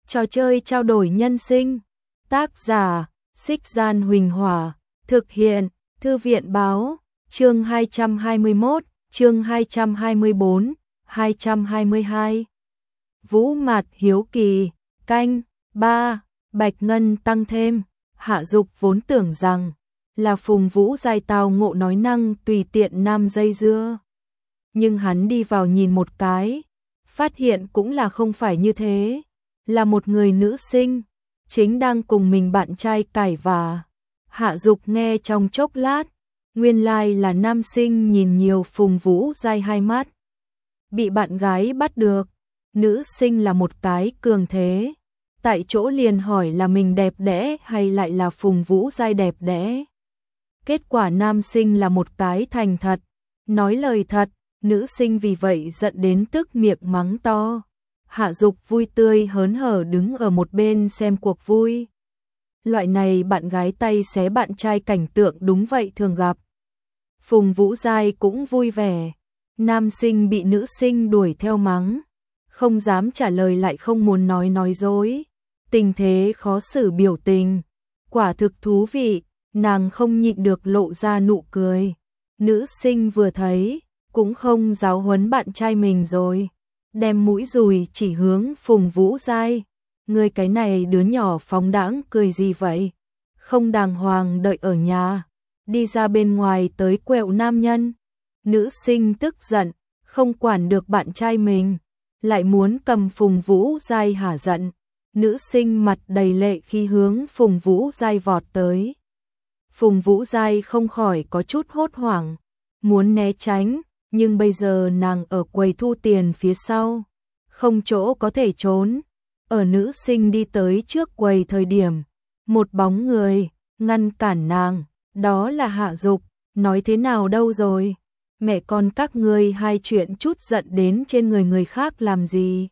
Trò chơi trao đổi nhân sinh. Tác giả, Xích Gian Huỳnh Hỏa. Thực hiện, Thư viện Báo. Chương 221, chương 224, 222. Vũ Mạt hiếu kỳ. Canh 3. Bạch Ngân tăng thêm. Hạ Dục vốn tưởng rằng là Phùng Vũ Giai tào ngộ nói năng tùy tiện nam dây dưa. Nhưng hắn đi vào nhìn một cái, phát hiện cũng là không phải như thế, là một người nữ sinh, chính đang cùng mình bạn trai cãi vã. Hạ Dục nghe trong chốc lát, nguyên lai là nam sinh nhìn nhiều Phùng Vũ Giai hai mắt. Bị bạn gái bắt được, nữ sinh là một cái cường thế. Tại chỗ liền hỏi là mình đẹp đẽ hay lại là Phùng Vũ Giai đẹp đẽ. Kết quả nam sinh là một cái thành thật, nói lời thật, nữ sinh vì vậy giận đến tức miệng mắng to. Hạ Dục vui tươi hớn hở đứng ở một bên xem cuộc vui. Loại này bạn gái tay xé bạn trai cảnh tượng đúng vậy thường gặp. Phùng Vũ Giai cũng vui vẻ, nam sinh bị nữ sinh đuổi theo mắng, không dám trả lời lại không muốn nói dối. Tình thế khó xử biểu tình, quả thực thú vị, nàng không nhịn được lộ ra nụ cười. Nữ sinh vừa thấy, cũng không giáo huấn bạn trai mình rồi, đem mũi dùi chỉ hướng Phùng Vũ Giai. Người cái này đứa nhỏ phóng đãng cười gì vậy? Không đàng hoàng đợi ở nhà, đi ra bên ngoài tới quẹo nam nhân. Nữ sinh tức giận, không quản được bạn trai mình, lại muốn cầm Phùng Vũ Giai hả giận. Nữ sinh mặt đầy lệ khi hướng Phùng Vũ Giai vọt tới. Phùng Vũ Giai không khỏi có chút hốt hoảng, muốn né tránh, nhưng bây giờ nàng ở quầy thu tiền phía sau, không chỗ có thể trốn. Ở nữ sinh đi tới trước quầy thời điểm, một bóng người ngăn cản nàng, đó là Hạ Dục. Nói thế nào đâu rồi? Mẹ con các ngươi hai chuyện chút giận đến trên người khác làm gì?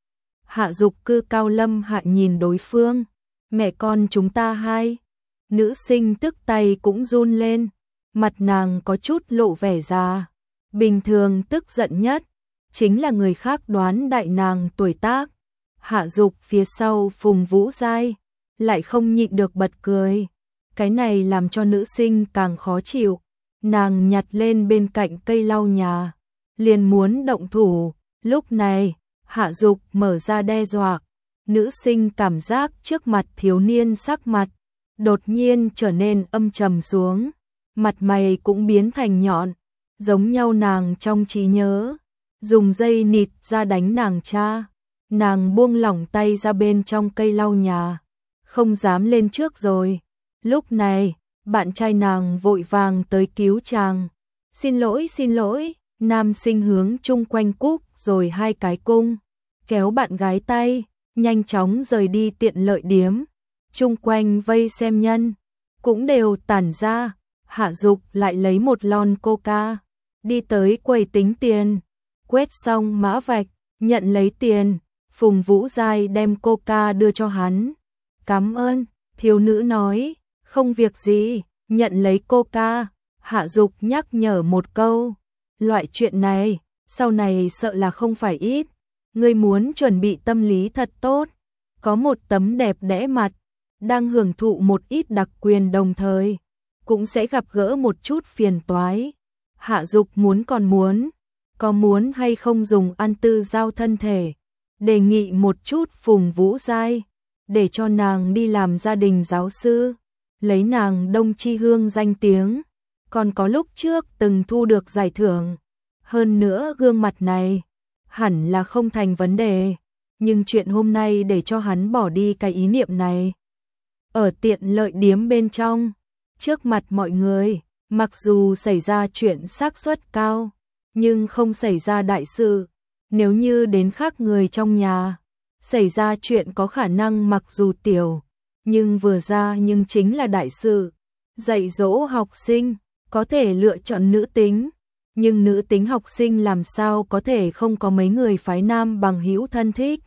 Hạ Dục cư cao lâm hạ nhìn đối phương. Mẹ con chúng ta hai. Nữ sinh tức tay cũng run lên, mặt nàng có chút lộ vẻ già. Bình thường tức giận nhất chính là người khác đoán đại nàng tuổi tác. Hạ Dục phía sau Phùng Vũ Giai lại không nhịn được bật cười. Cái này làm cho nữ sinh càng khó chịu. Nàng nhặt lên bên cạnh cây lau nhà, liền muốn động thủ. Lúc này Hạ Dục mở ra đe dọa. Nữ sinh cảm giác trước mặt thiếu niên sắc mặt đột nhiên trở nên âm trầm xuống, mặt mày cũng biến thành nhọn, giống nhau nàng trong trí nhớ, dùng dây nịt ra đánh nàng cha. Nàng buông lỏng tay ra bên trong cây lau nhà, không dám lên trước rồi. Lúc này, bạn trai nàng vội vàng tới cứu chàng. Xin lỗi, nam sinh hướng chung quanh cúc rồi hai cái cung, kéo bạn gái tay, nhanh chóng rời đi tiện lợi điếm. Chung quanh vây xem nhân, cũng đều tản ra. Hạ Dục lại lấy một lon coca, đi tới quầy tính tiền, quét xong mã vạch, nhận lấy tiền. Phùng Vũ Giai đem coca đưa cho hắn. Cảm ơn, thiếu nữ nói, không việc gì, nhận lấy coca. Hạ Dục nhắc nhở một câu, loại chuyện này, sau này sợ là không phải ít. Ngươi muốn chuẩn bị tâm lý thật tốt, có một tấm đẹp đẽ mặt, đang hưởng thụ một ít đặc quyền đồng thời, cũng sẽ gặp gỡ một chút phiền toái. Hạ Dục muốn còn muốn, có muốn hay không dùng ăn tư giao thân thể, đề nghị một chút Phùng Vũ Giai, để cho nàng đi làm gia đình giáo sư, lấy nàng Đông Chi Hương danh tiếng, còn có lúc trước từng thu được giải thưởng. Hơn nữa gương mặt này, hẳn là không thành vấn đề, nhưng chuyện hôm nay để cho hắn bỏ đi cái ý niệm này. Ở tiện lợi điếm bên trong, trước mặt mọi người, mặc dù xảy ra chuyện xác suất cao, nhưng không xảy ra đại sự. Nếu như đến khác người trong nhà, xảy ra chuyện có khả năng mặc dù tiểu, nhưng vừa ra nhưng chính là đại sự. Dạy dỗ học sinh, có thể lựa chọn nữ tính, nhưng nữ tính học sinh làm sao có thể không có mấy người phái nam bằng hữu thân thích.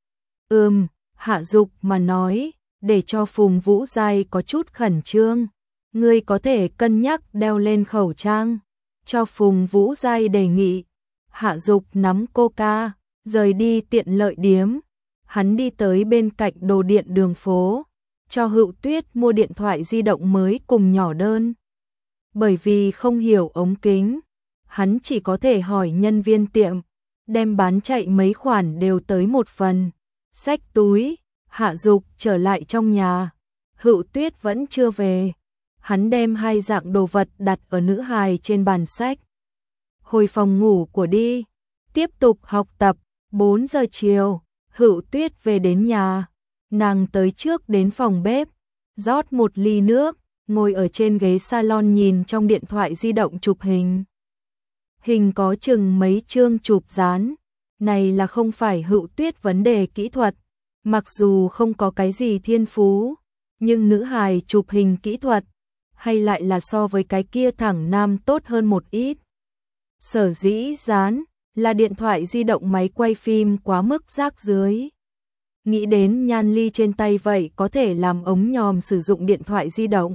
Hạ Dục mà nói, để cho Phùng Vũ Giai có chút khẩn trương. Ngươi có thể cân nhắc đeo lên khẩu trang, cho Phùng Vũ Giai đề nghị. Hạ Dục nắm coca, rời đi tiện lợi điếm. hắn đi tới bên cạnh đồ điện đường phố, cho Hựu Tuyết mua điện thoại di động mới cùng nhỏ đơn. Bởi vì không hiểu ống kính, hắn chỉ có thể hỏi nhân viên tiệm, đem bán chạy mấy khoản đều tới một phần. Xách túi, Hạ Dục trở lại trong nhà, Hựu Tuyết vẫn chưa về. Hắn đem hai dạng đồ vật đặt ở nữ hài trên bàn sách. Hồi phòng ngủ của đi, tiếp tục học tập. 4 giờ chiều, Hựu Tuyết về đến nhà, nàng tới trước đến phòng bếp, rót một ly nước, ngồi ở trên ghế salon nhìn trong điện thoại di động chụp hình. Hình có chừng mấy chương chụp dán, này là không phải Hựu Tuyết vấn đề kỹ thuật, mặc dù không có cái gì thiên phú, nhưng nữ hài chụp hình kỹ thuật, hay lại là so với cái kia thẳng nam tốt hơn một ít. Sở dĩ dán là điện thoại di động máy quay phim quá mức rác rưới. Nghĩ đến Nhan Ly trên tay vậy có thể làm ống nhòm sử dụng điện thoại di động.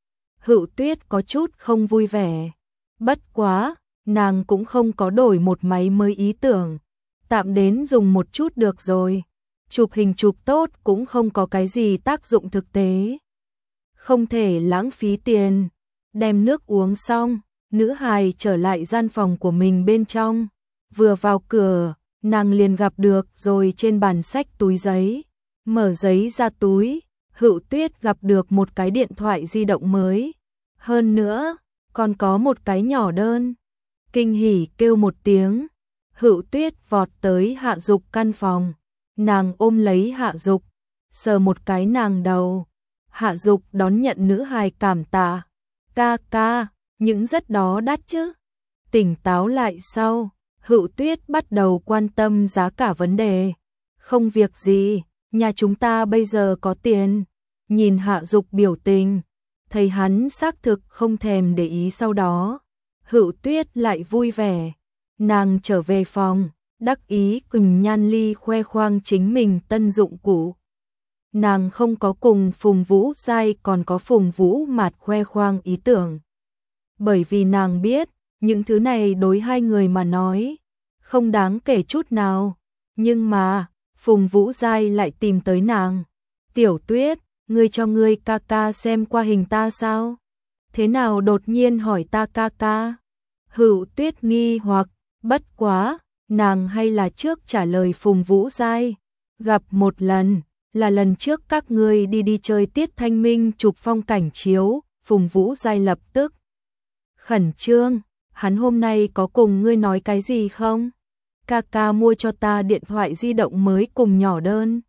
Hựu Tuyết có chút không vui vẻ. Bất quá, nàng cũng không có đổi một máy mới ý tưởng. Tạm đến dùng một chút được rồi. Chụp hình chụp tốt cũng không có cái gì tác dụng thực tế. Không thể lãng phí tiền. Đem nước uống xong, nữ hài trở lại gian phòng của mình bên trong. Vừa vào cửa, nàng liền gặp được rồi trên bàn sách túi giấy. Mở giấy ra túi, Hựu Tuyết gặp được một cái điện thoại di động mới. Hơn nữa, còn có một cái nhỏ đơn. Kinh hỉ kêu một tiếng, Hựu Tuyết vọt tới Hạ Dục căn phòng. Nàng ôm lấy Hạ Dục, sờ một cái nàng đầu. Hạ Dục đón nhận nữ hài cảm tạ. Ca ca, những rất đó đắt chứ. Tỉnh táo lại sau, Hựu Tuyết bắt đầu quan tâm giá cả vấn đề. Không việc gì, nhà chúng ta bây giờ có tiền. Nhìn Hạ Dục biểu tình, thấy hắn xác thực không thèm để ý sau đó. Hựu Tuyết lại vui vẻ. Nàng trở về phòng, đắc ý cùng Nhan Ly khoe khoang chính mình tân dụng cụ. Nàng không có cùng Phùng Vũ Giai còn có Phùng Vũ Mạt khoe khoang ý tưởng. Bởi vì nàng biết, những thứ này đối hai người mà nói, không đáng kể chút nào. Nhưng mà, Phùng Vũ Giai lại tìm tới nàng. Tiểu Tuyết, ngươi cho ngươi ca ca xem qua hình ta sao? Thế nào đột nhiên hỏi ta ca ca? Hựu Tuyết nghi hoặc, bất quá, nàng hay là trước trả lời Phùng Vũ Giai. Gặp một lần, là lần trước các ngươi đi chơi tiết thanh minh chụp phong cảnh chiếu. Phùng Vũ Giai lập tức khẩn trương, hắn hôm nay có cùng ngươi nói cái gì không? Ca ca mua cho ta điện thoại di động mới cùng nhỏ đơn.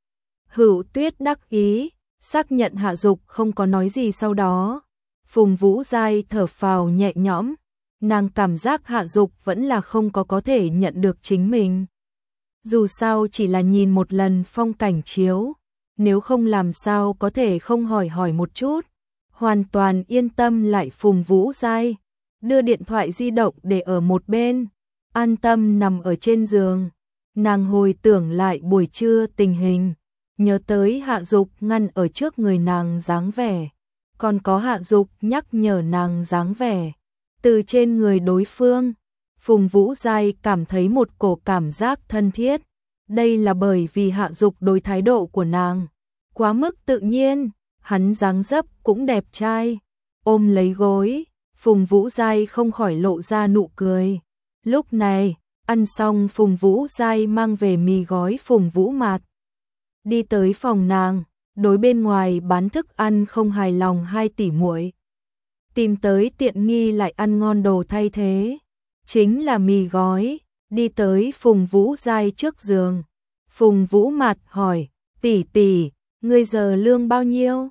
Hựu Tuyết đắc ý, xác nhận Hạ Dục không có nói gì sau đó. Phùng Vũ Giai thở phào nhẹ nhõm, nàng cảm giác Hạ Dục vẫn là không có thể nhận được chính mình. Dù sao chỉ là nhìn một lần phong cảnh chiếu, nếu không làm sao có thể không hỏi một chút. Hoàn toàn yên tâm lại Phùng Vũ Giai, đưa điện thoại di động để ở một bên, an tâm nằm ở trên giường. Nàng hồi tưởng lại buổi trưa tình hình, nhớ tới Hạ Dục ngăn ở trước người nàng dáng vẻ, còn có Hạ Dục nhắc nhở nàng dáng vẻ. Từ trên người đối phương, Phùng Vũ Giai cảm thấy một cổ cảm giác thân thiết. Đây là bởi vì Hạ Dục đối thái độ của nàng quá mức tự nhiên, hắn dáng dấp cũng đẹp trai. Ôm lấy gối, Phùng Vũ Giai không khỏi lộ ra nụ cười. Lúc này, ăn xong Phùng Vũ Giai mang về mì gói Phùng Vũ Mạt. Đi tới phòng nàng, đối bên ngoài bán thức ăn không hài lòng hai tỷ muội. Tìm tới tiện nghi lại ăn ngon đồ thay thế. Chính là mì gói, đi tới Phùng Vũ Giai trước giường. Phùng Vũ Mạt hỏi, tỷ tỷ, ngươi giờ lương bao nhiêu?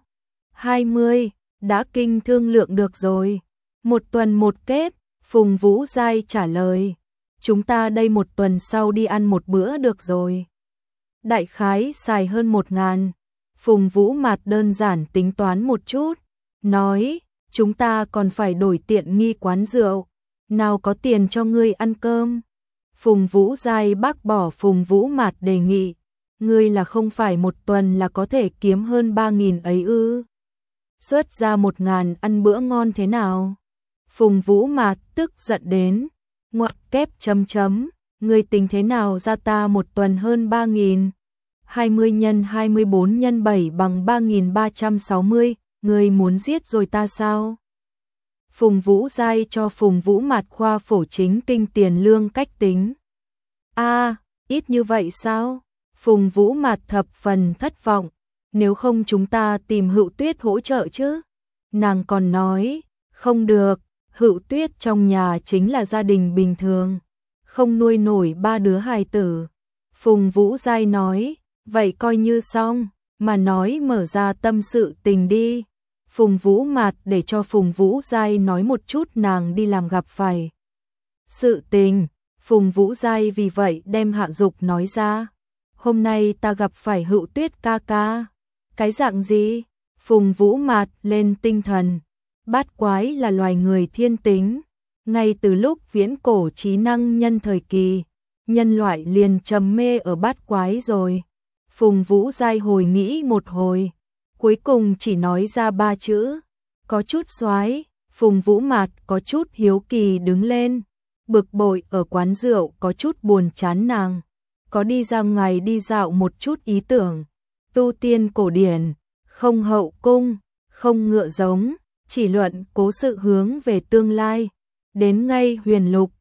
20, đã kinh thương lượng được rồi. Một tuần một kết, Phùng Vũ Giai trả lời. Chúng ta đây một tuần sau đi ăn một bữa được rồi. Đại khái xài hơn 1.000. Phùng Vũ Mạt đơn giản tính toán một chút, nói, chúng ta còn phải đổi tiện nghi quán rượu, nào có tiền cho ngươi ăn cơm. Phùng Vũ Giai bác bỏ Phùng Vũ Mạt đề nghị, ngươi là không phải một tuần là có thể kiếm hơn 3.000 ấy ư? Xuất ra 1.000 ăn bữa ngon thế nào? Phùng Vũ Mạt tức giận đến, ngoặc kép chấm chấm, ngươi tính thế nào ra ta một tuần hơn 3.000? 20 nhân 24 nhân 7 bằng 3360, ngươi muốn giết rồi ta sao? Phùng Vũ Giai cho Phùng Vũ Mạt khoa phổ chính kinh tiền lương cách tính. Ít như vậy sao? Phùng Vũ Mạt thập phần thất vọng, nếu không chúng ta tìm Hựu Tuyết hỗ trợ chứ? Nàng còn nói, không được, Hựu Tuyết trong nhà chính là gia đình bình thường, không nuôi nổi 3 đứa hài tử. Phùng Vũ Giai nói, vậy coi như xong, mà nói mở ra tâm sự tình đi. Phùng Vũ Mạt để cho Phùng Vũ Giai nói một chút nàng đi làm gặp phải sự tình. Phùng Vũ Giai vì vậy đem Hạ Dục nói ra. Hôm nay ta gặp phải Hựu Tuyết ca ca. Cái dạng gì? Phùng Vũ Mạt lên tinh thần. Bát quái là loài người thiên tính. Ngay từ lúc viễn cổ trí năng nhân thời kỳ, nhân loại liền trầm mê ở bát quái rồi. Phùng Vũ Giai hồi nghĩ một hồi, cuối cùng chỉ nói ra 3 chữ, có chút xoái. Phùng Vũ Mạt có chút hiếu kỳ đứng lên, bực bội ở quán rượu có chút buồn chán nàng, có đi ra ngoài đi dạo một chút ý tưởng, tu tiên cổ điển, không hậu cung, không ngựa giống, chỉ luận cố sự hướng về tương lai, đến ngay huyền lục,